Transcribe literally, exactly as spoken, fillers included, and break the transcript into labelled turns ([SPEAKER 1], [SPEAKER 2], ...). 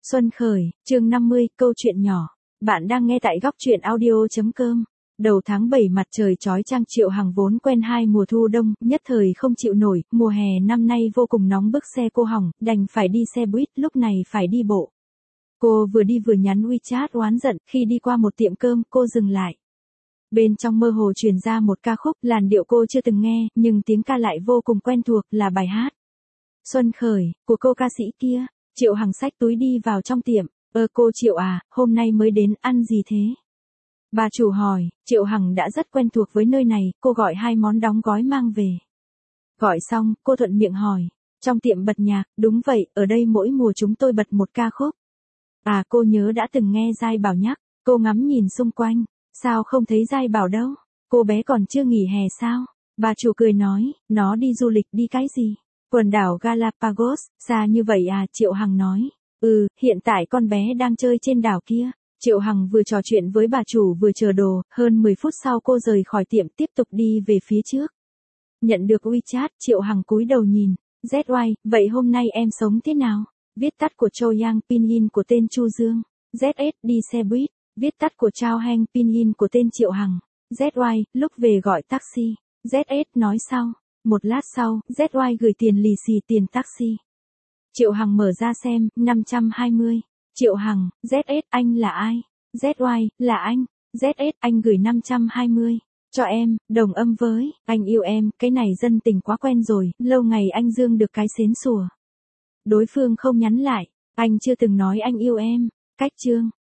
[SPEAKER 1] Xuân khởi, chương năm mươi, câu chuyện nhỏ. Bạn đang nghe tại góc truyện audio.com. Đầu tháng bảy mặt trời chói chang, Triệu Hằng vốn quen hai mùa thu đông, nhất thời không chịu nổi, mùa hè năm nay vô cùng nóng bức, xe cô hỏng, đành phải đi xe buýt, lúc này phải đi bộ. Cô vừa đi vừa nhắn WeChat oán giận, khi đi qua một tiệm cơm, cô dừng lại. Bên trong mơ hồ truyền ra một ca khúc, làn điệu cô chưa từng nghe, nhưng tiếng ca lại vô cùng quen thuộc, là bài hát Xuân khởi, của cô ca sĩ kia. Triệu Hằng xách túi đi vào trong tiệm. Ơ cô Triệu à, hôm nay mới đến, ăn gì thế? Bà chủ hỏi. Triệu Hằng đã rất quen thuộc với nơi này, cô gọi hai món đóng gói mang về. Gọi xong, cô thuận miệng hỏi. Trong tiệm bật nhạc, đúng vậy, ở đây mỗi mùa chúng tôi bật một ca khúc. À, cô nhớ đã từng nghe Giai Bảo nhắc. Cô ngắm nhìn xung quanh. Sao không thấy Giai Bảo đâu? Cô bé còn chưa nghỉ hè sao? Bà chủ cười nói, nó đi du lịch. Đi cái gì? Quần đảo Galapagos, xa như vậy à? Triệu Hằng nói. Ừ, hiện tại con bé đang chơi trên đảo kia. Triệu Hằng vừa trò chuyện với bà chủ vừa chờ đồ, hơn mười phút sau cô rời khỏi tiệm tiếp tục đi về phía trước. Nhận được WeChat, Triệu Hằng cúi đầu nhìn. dét oai, vậy hôm nay em sống thế nào? Viết tắt của Châu Yang, pinyin của tên Chu Dương. dét ét, đi xe buýt. Viết tắt của Chao Heng, pinyin của tên Triệu Hằng. dét oai, lúc về gọi taxi. dét ét nói sau. Một lát sau, dét oai gửi tiền lì xì tiền taxi. Triệu Hằng mở ra xem, năm trăm hai mươi. Triệu Hằng, dét ét, anh là ai? dét oai, là anh. dét ét, anh gửi năm trăm hai mươi. Cho em, đồng âm với, anh yêu em, cái này dân tình quá quen rồi, lâu ngày anh dương được cái xến xùa. Đối phương không nhắn lại, anh chưa từng nói anh yêu em. Cách chương.